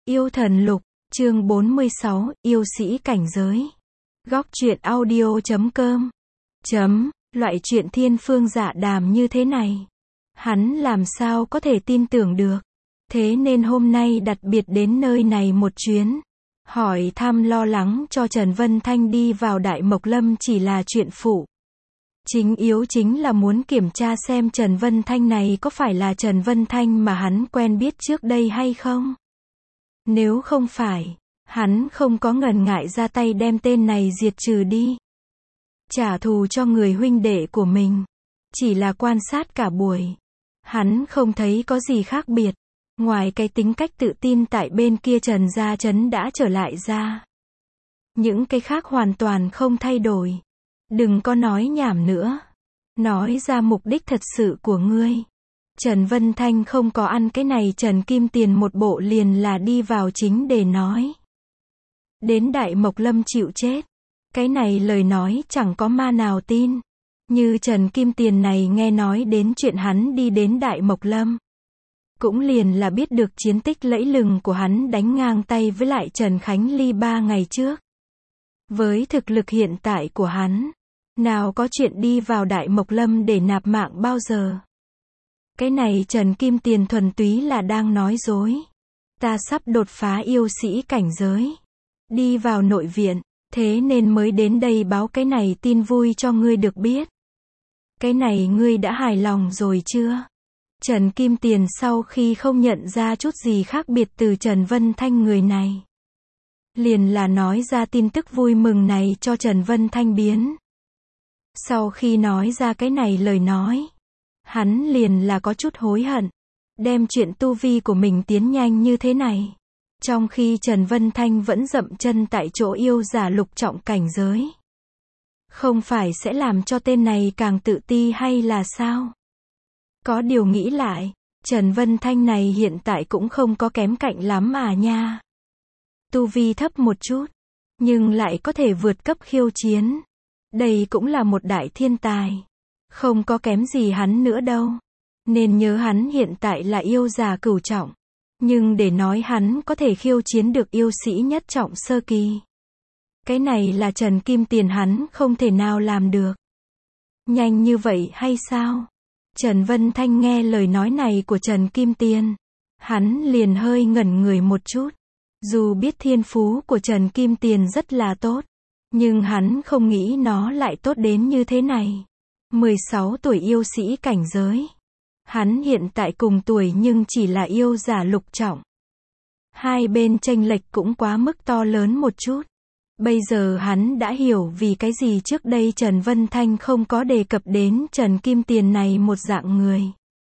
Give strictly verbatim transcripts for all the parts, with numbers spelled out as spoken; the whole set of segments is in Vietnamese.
Yêu thần lục, chương bốn mươi sáu, yêu sĩ cảnh giới. Góc truyện audio chấm com. Chấm, loại chuyện thiên phương dạ đàm như thế này, hắn làm sao có thể tin tưởng được. Thế nên hôm nay đặc biệt đến nơi này một chuyến, hỏi thăm lo lắng cho Trần Vân Thanh đi vào Đại Mộc Lâm chỉ là chuyện phụ. Chính yếu chính là muốn kiểm tra xem Trần Vân Thanh này có phải là Trần Vân Thanh mà hắn quen biết trước đây hay không. Nếu không phải, hắn không có ngần ngại ra tay đem tên này diệt trừ đi. Trả thù cho người huynh đệ của mình. Chỉ là quan sát cả buổi, hắn không thấy có gì khác biệt. Ngoài cái tính cách tự tin tại bên kia Trần Gia Trấn đã trở lại ra. Những cái khác hoàn toàn không thay đổi. Đừng có nói nhảm nữa. Nói ra mục đích thật sự của ngươi. Trần Vân Thanh không có ăn cái này Trần Kim Tiền một bộ liền là đi vào chính để nói. Đến Đại Mộc Lâm chịu chết. Cái này lời nói chẳng có ma nào tin. Như Trần Kim Tiền này nghe nói đến chuyện hắn đi đến Đại Mộc Lâm. Cũng liền là biết được chiến tích lẫy lừng của hắn đánh ngang tay với lại Trần Khánh Ly ba ngày trước. Với thực lực hiện tại của hắn, nào có chuyện đi vào Đại Mộc Lâm để nạp mạng bao giờ. Cái này Trần Kim Tiền thuần túy là đang nói dối. Ta sắp đột phá yêu sĩ cảnh giới. Đi vào nội viện, thế nên mới đến đây báo cái này tin vui cho ngươi được biết. Cái này ngươi đã hài lòng rồi chưa? Trần Kim Tiền sau khi không nhận ra chút gì khác biệt từ Trần Vân Thanh người này, liền là nói ra tin tức vui mừng này cho Trần Vân Thanh biến. Sau khi nói ra cái này lời nói, hắn liền là có chút hối hận, đem chuyện tu vi của mình tiến nhanh như thế này. Trong khi Trần Vân Thanh vẫn dậm chân tại chỗ yêu giả lục trọng cảnh giới. Không phải sẽ làm cho tên này càng tự ti hay là sao? Có điều nghĩ lại, Trần Vân Thanh này hiện tại cũng không có kém cạnh lắm à nha. Tu vi thấp một chút, nhưng lại có thể vượt cấp khiêu chiến. Đây cũng là một đại thiên tài. Không có kém gì hắn nữa đâu. Nên nhớ hắn hiện tại là yêu già cửu trọng. Nhưng để nói hắn có thể khiêu chiến được yêu sĩ nhất trọng sơ kỳ. Cái này là Trần Kim Tiền hắn không thể nào làm được. Nhanh như vậy hay sao? Trần Vân Thanh nghe lời nói này của Trần Kim Tiền. Hắn liền hơi ngẩn người một chút. Dù biết thiên phú của Trần Kim Tiền rất là tốt. Nhưng hắn không nghĩ nó lại tốt đến như thế này. mười sáu tuổi yêu sĩ cảnh giới. Hắn hiện tại cùng tuổi nhưng chỉ là yêu giả lục trọng. Hai bên chênh lệch cũng quá mức to lớn một chút. Bây giờ hắn đã hiểu vì cái gì trước đây Trần Vân Thanh không có đề cập đến Trần Kim Tiền này một dạng người.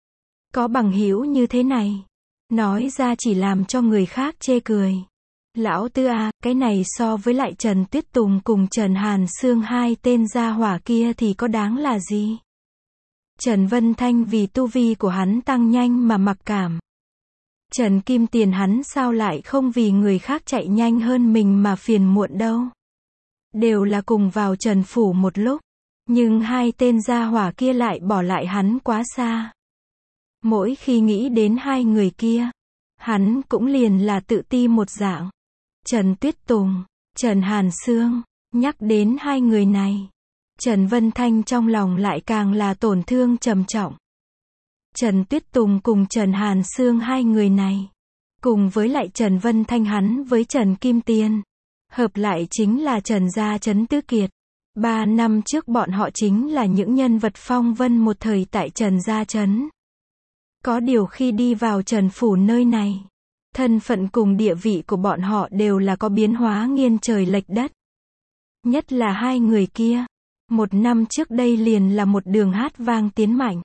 Có bằng hữu như thế này. Nói ra chỉ làm cho người khác chê cười. Lão Tư à, cái này so với lại Trần Tuyết Tùng cùng Trần Hàn Sương hai tên gia hỏa kia thì có đáng là gì? Trần Vân Thanh vì tu vi của hắn tăng nhanh mà mặc cảm. Trần Kim Tiền hắn sao lại không vì người khác chạy nhanh hơn mình mà phiền muộn đâu. Đều là cùng vào Trần Phủ một lúc. Nhưng hai tên gia hỏa kia lại bỏ lại hắn quá xa. Mỗi khi nghĩ đến hai người kia, hắn cũng liền là tự ti một dạng. Trần Tuyết Tùng, Trần Hàn Sương, nhắc đến hai người này, Trần Vân Thanh trong lòng lại càng là tổn thương trầm trọng. Trần Tuyết Tùng cùng Trần Hàn Sương hai người này, cùng với lại Trần Vân Thanh hắn với Trần Kim Tiền, hợp lại chính là Trần Gia Trấn Tứ Kiệt. Ba năm trước bọn họ chính là những nhân vật phong vân một thời tại Trần Gia Trấn. Có điều khi đi vào Trần Phủ nơi này, thân phận cùng địa vị của bọn họ đều là có biến hóa nghiêng trời lệch đất. Nhất là hai người kia, một năm trước đây liền là một đường hát vang tiến mạnh.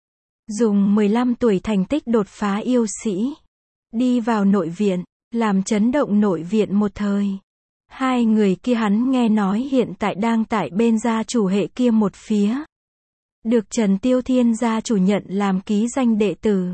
Dùng mười lăm tuổi thành tích đột phá yêu sĩ. Đi vào nội viện, làm chấn động nội viện một thời. Hai người kia hắn nghe nói hiện tại đang tại bên gia chủ hệ kia một phía. Được Trần Tiêu Thiên gia chủ nhận làm ký danh đệ tử.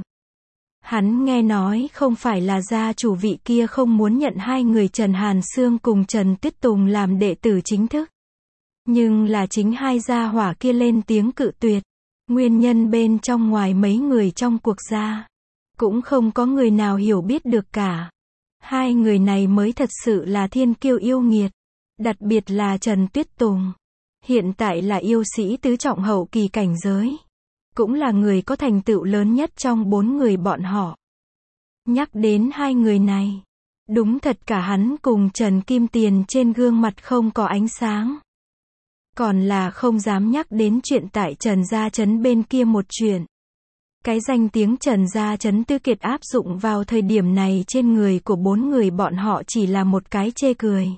Hắn nghe nói không phải là gia chủ vị kia không muốn nhận hai người Trần Hàn Sương cùng Trần Tuyết Tùng làm đệ tử chính thức. Nhưng là chính hai gia hỏa kia lên tiếng cự tuyệt. Nguyên nhân bên trong ngoài mấy người trong cuộc gia, cũng không có người nào hiểu biết được cả. Hai người này mới thật sự là thiên kiêu yêu nghiệt. Đặc biệt là Trần Tuyết Tùng. Hiện tại là yêu sĩ tứ trọng hậu kỳ cảnh giới. Cũng là người có thành tựu lớn nhất trong bốn người bọn họ. Nhắc đến hai người này, đúng thật cả hắn cùng Trần Kim Tiền trên gương mặt không có ánh sáng. Còn là không dám nhắc đến chuyện tại Trần Gia Trấn bên kia một chuyện. Cái danh tiếng Trần Gia Trấn Tư Kiệt áp dụng vào thời điểm này trên người của bốn người bọn họ chỉ là một cái chê cười.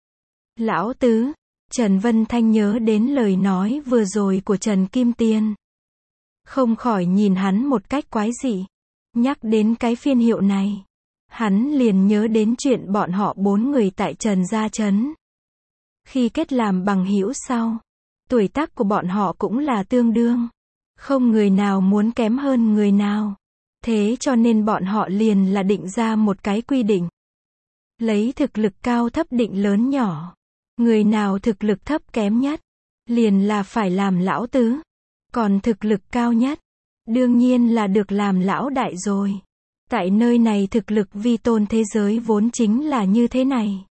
Lão Tứ, Trần Vân Thanh nhớ đến lời nói vừa rồi của Trần Kim Tiền. Không khỏi nhìn hắn một cách quái dị. Nhắc đến cái phiên hiệu này, hắn liền nhớ đến chuyện bọn họ bốn người tại Trần Gia Trấn. Khi kết làm bằng hữu sau, tuổi tác của bọn họ cũng là tương đương. Không người nào muốn kém hơn người nào. Thế cho nên bọn họ liền là định ra một cái quy định. Lấy thực lực cao thấp định lớn nhỏ. Người nào thực lực thấp kém nhất, liền là phải làm lão tứ. Còn thực lực cao nhất, đương nhiên là được làm lão đại rồi. Tại nơi này thực lực vi tôn thế giới vốn chính là như thế này.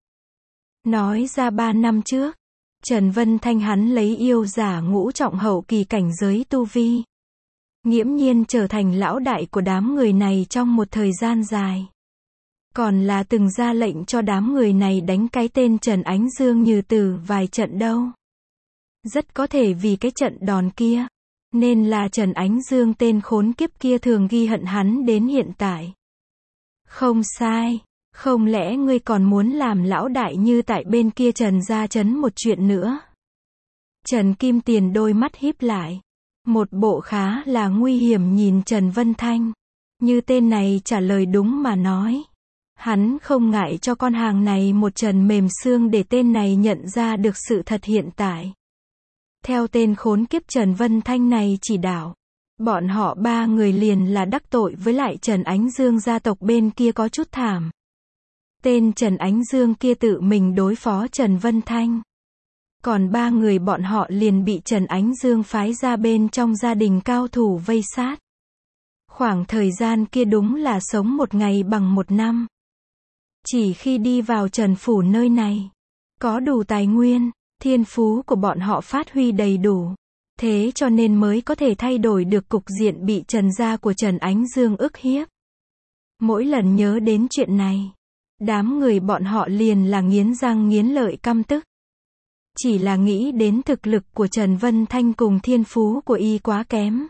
Nói ra ba năm trước, Trần Vân Thanh hắn lấy yêu giả ngũ trọng hậu kỳ cảnh giới tu vi. Nghiễm nhiên trở thành lão đại của đám người này trong một thời gian dài. Còn là từng ra lệnh cho đám người này đánh cái tên Trần Ánh Dương như từ vài trận đâu. Rất có thể vì cái trận đòn kia, nên là Trần Ánh Dương tên khốn kiếp kia thường ghi hận hắn đến hiện tại. Không sai, không lẽ ngươi còn muốn làm lão đại như tại bên kia Trần Gia Trấn một chuyện nữa? Trần Kim Tiền đôi mắt híp lại. Một bộ khá là nguy hiểm nhìn Trần Vân Thanh. Như tên này trả lời đúng mà nói. Hắn không ngại cho con hàng này một trần mềm xương để tên này nhận ra được sự thật hiện tại. Theo tên khốn kiếp Trần Vân Thanh này chỉ đạo, bọn họ ba người liền là đắc tội với lại Trần Ánh Dương gia tộc bên kia có chút thảm. Tên Trần Ánh Dương kia tự mình đối phó Trần Vân Thanh. Còn ba người bọn họ liền bị Trần Ánh Dương phái ra bên trong gia đình cao thủ vây sát. Khoảng thời gian kia đúng là sống một ngày bằng một năm. Chỉ khi đi vào Trần Phủ nơi này, có đủ tài nguyên, thiên phú của bọn họ phát huy đầy đủ. Thế cho nên mới có thể thay đổi được cục diện bị Trần gia của Trần Ánh Dương ức hiếp. Mỗi lần nhớ đến chuyện này, đám người bọn họ liền là nghiến răng nghiến lợi căm tức. Chỉ là nghĩ đến thực lực của Trần Vân Thanh cùng thiên phú của y quá kém.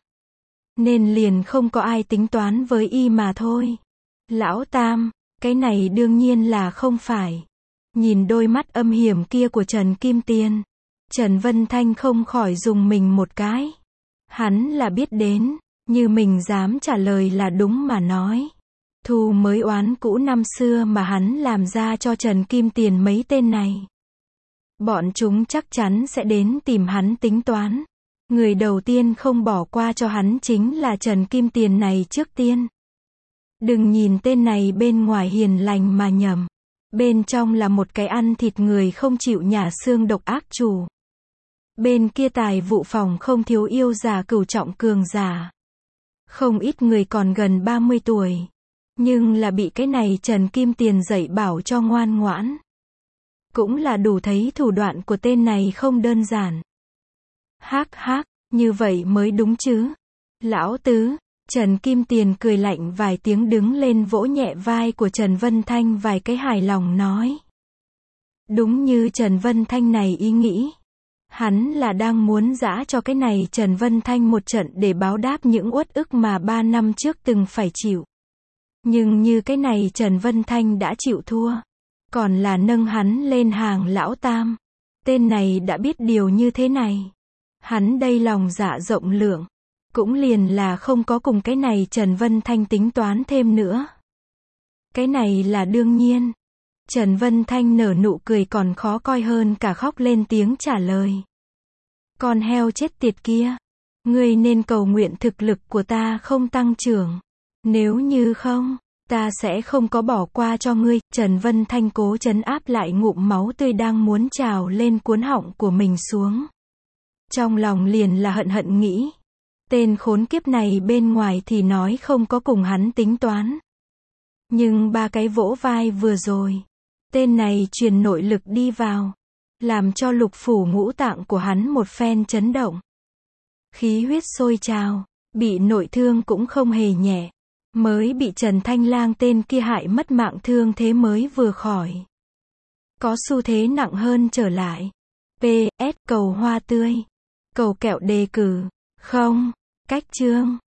Nên liền không có ai tính toán với y mà thôi. Lão Tam, cái này đương nhiên là không phải. Nhìn đôi mắt âm hiểm kia của Trần Kim Tiền, Trần Vân Thanh không khỏi dùng mình một cái. Hắn là biết đến, như mình dám trả lời là đúng mà nói. Thù mới oán cũ năm xưa mà hắn làm ra cho Trần Kim Tiền mấy tên này. Bọn chúng chắc chắn sẽ đến tìm hắn tính toán. Người đầu tiên không bỏ qua cho hắn chính là Trần Kim Tiền này trước tiên. Đừng nhìn tên này bên ngoài hiền lành mà nhầm. Bên trong là một cái ăn thịt người không chịu nhả xương độc ác chủ. Bên kia tài vụ phòng không thiếu yêu già cửu trọng cường giả. Không ít người còn gần ba mươi tuổi. Nhưng là bị cái này Trần Kim Tiền dạy bảo cho ngoan ngoãn. Cũng là đủ thấy thủ đoạn của tên này không đơn giản. Hác hác, như vậy mới đúng chứ. Lão Tứ, Trần Kim Tiền cười lạnh vài tiếng đứng lên vỗ nhẹ vai của Trần Vân Thanh vài cái hài lòng nói. Đúng như Trần Vân Thanh này ý nghĩ. Hắn là đang muốn giã cho cái này Trần Vân Thanh một trận để báo đáp những uất ức mà ba năm trước từng phải chịu. Nhưng như cái này Trần Vân Thanh đã chịu thua. Còn là nâng hắn lên hàng lão tam. Tên này đã biết điều như thế này. Hắn đây lòng dạ rộng lượng. Cũng liền là không có cùng cái này Trần Vân Thanh tính toán thêm nữa. Cái này là đương nhiên. Trần Vân Thanh nở nụ cười còn khó coi hơn cả khóc lên tiếng trả lời. Con heo chết tiệt kia. Ngươi nên cầu nguyện thực lực của ta không tăng trưởng. Nếu như không, ta sẽ không có bỏ qua cho ngươi. Trần Vân Thanh cố trấn áp lại ngụm máu tươi đang muốn trào lên cuốn họng của mình xuống. Trong lòng liền là hận hận nghĩ. Tên khốn kiếp này bên ngoài thì nói không có cùng hắn tính toán. Nhưng ba cái vỗ vai vừa rồi, tên này truyền nội lực đi vào, làm cho lục phủ ngũ tạng của hắn một phen chấn động. Khí huyết sôi trào, bị nội thương cũng không hề nhẹ, mới bị Trần Thanh Lang tên kia hại mất mạng, thương thế mới vừa khỏi, có xu thế nặng hơn trở lại. pê ét Cầu hoa tươi, cầu kẹo đề cử, không, cách chương.